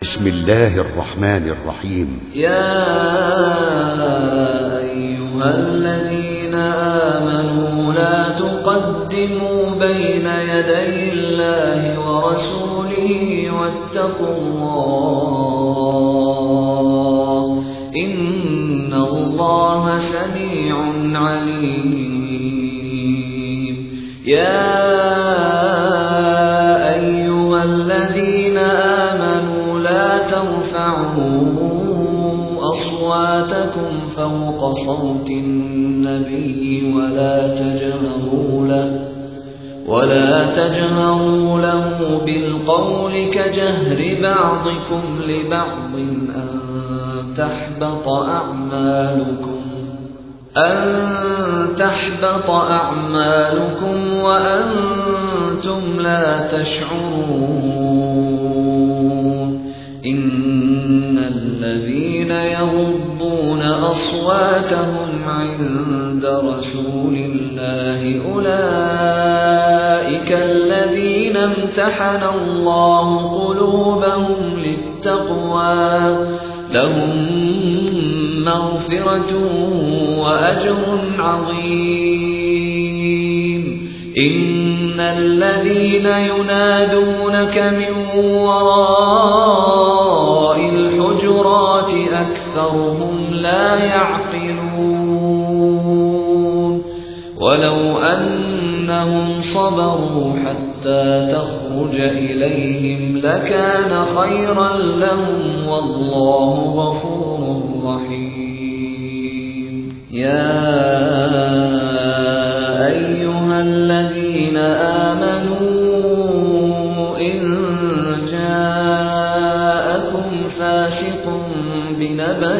بسم الله الرحمن الرحيم. يا أيها الذين آمنوا لا تقدموا بين يدي الله ورسوله واتقوا الله إن الله سميع عليم. يا أيها الذين آمنوا لا ترفعوا أصواتكم فوق صوت النبي ولا تجهروا له بالقول كجهر بعضكم لبعض أن تحبط أعمالكم وأنتم لا تشعرون. إن الذين يغضون أصواتهم عند رسول الله أولئك الذين امتحن الله قلوبهم للتقوى لهم مغفرة وأجر عظيم. إن الذين ينادونك من وراء الحجرات أكثرهم لا يعقلون. ولو أنهم صبروا حتى تخرج إليهم لكان خيرا لهم والله غفور رحيم. يا أيها الذين آمنوا إن جاءكم فاسق بنبأ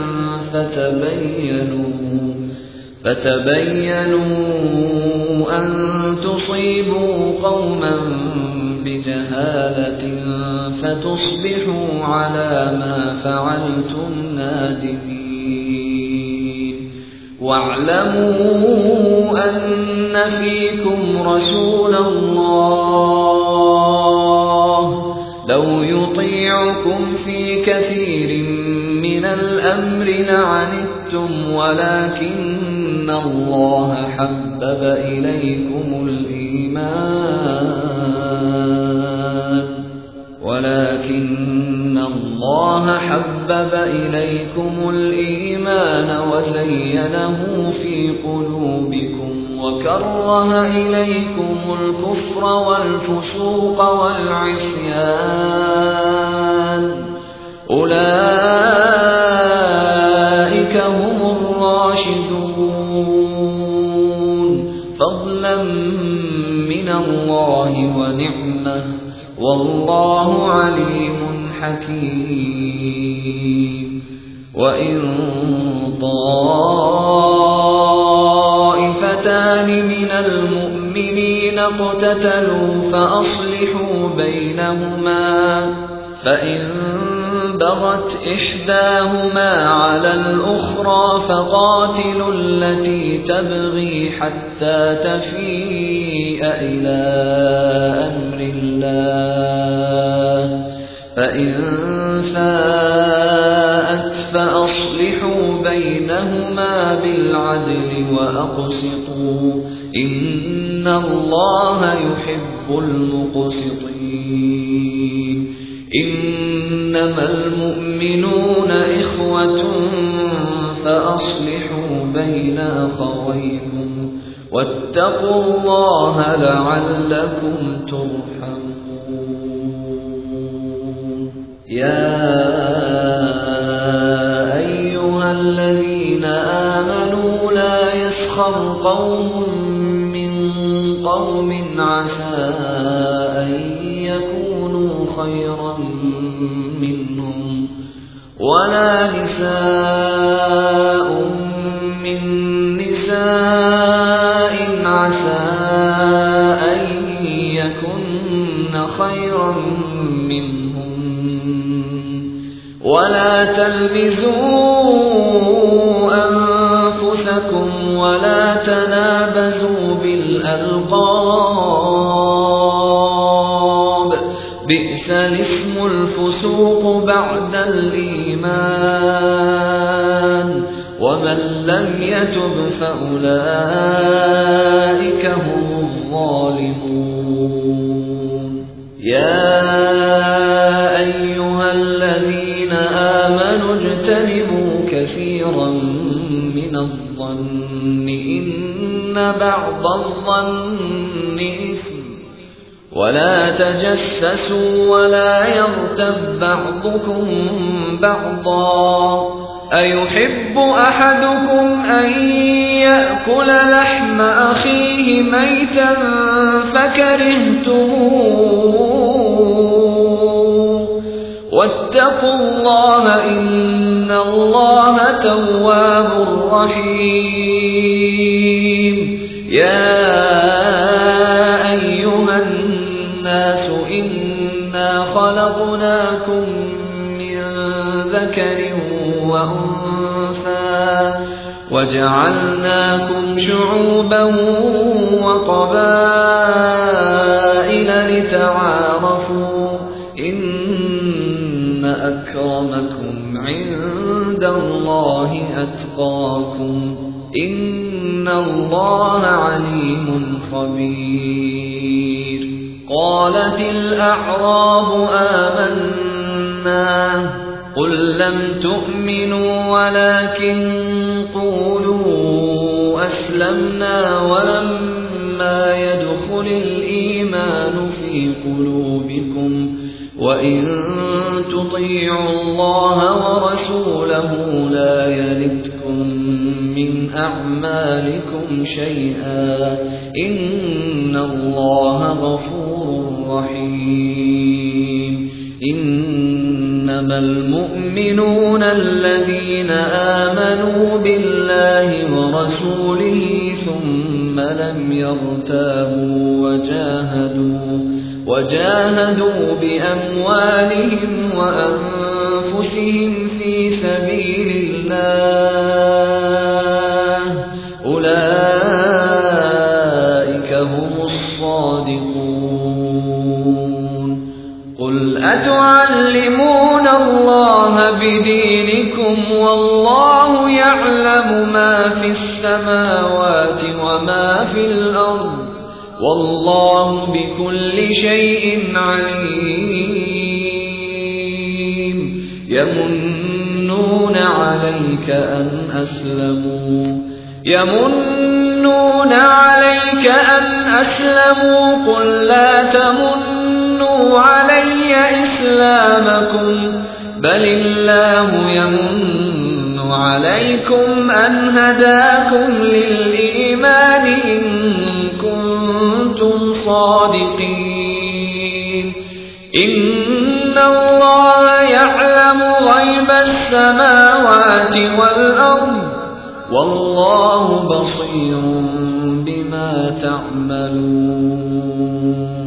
فتبينوا أن تصيبوا قوما بجهالة فتصبحوا على ما فعلتم نادمين. واعلموا أن فيكم رسول الله لو يطيعكم في كثير من الأمر لعنتم ولكن الله حبب إليكم الإيمان وزينه في قلوبكم وكره إليكم الكفر والفسوق والعصيان أولئك هم الراشدون فضلا من الله ونعمة والله عليم حكيم. وإن طائفتان من المؤمنين اقتتلوا فأصلحوا بينهما فإن بغت إحداهما على الأخرى فقاتلوا التي تبغي حتى تفيء إلى أمر الله فإن فاءت فأصلحوا بينهما بالعدل وأقسطوا إن الله يحب المقسطين. إنما المؤمنون إخوة فأصلحوا بين أخويكم واتقوا الله لعلكم ترحمون. يا أيها الذين آمنوا لا يسخر قوم من قوم عسى أن يكونوا خيرا منهم ولا نساء من نساء عسى أن يكن خيرا منهم ولا تلمزوا أنفسكم ولا تنابزوا بالألقاب بئس الاسم الفسوق الفسوق بعد الإيمان ومن لم يتب فأولئك هم الظالمون يا أيها الذين آمنوا اجتنبوا كثيرا من الظن إن بعض الظن إثم ولا تجسسوا ولا يغتب بعضكم بعضا أيحب أحدكم أن يأكل لحم أخيه ميتا فكرهتموه واتقوا الله إن الله تواب رحيم يا أيها الناس إنا خلقناكم من ذكر وأنثى وجعلناكم شعوبا وقبائل لتعارفوا إن أكرمكم عند الله أتقاكم إن الله عليم خبير قالت الأعراب آمنا قل لم تؤمنوا ولكن قولوا أسلمنا ولما يدخل الإيمان في قلوبكم وإن تطيعوا الله ورسوله لا يلدكم من أعمالكم شيئا إن الله غفور رحيم إنما المؤمنون الذين آمنوا بالله ورسوله ثم لم يرتابوا وجاهدوا بأموالهم وأنفسهم في سبيل الله أولئك هم الصادقون قل أتعلمون الله بدينكم والله يعلم ما في السماوات وما في الأرض والله بكل شيء عليم يمنون عليك أن أسلموا قل لا تمنوا علي إسلامكم بل الله يمن عليكم أن هداكم للإيمان إن كنتم صادقين إن الله يعلم غيب السماوات والأرض والله بصير بما تعملون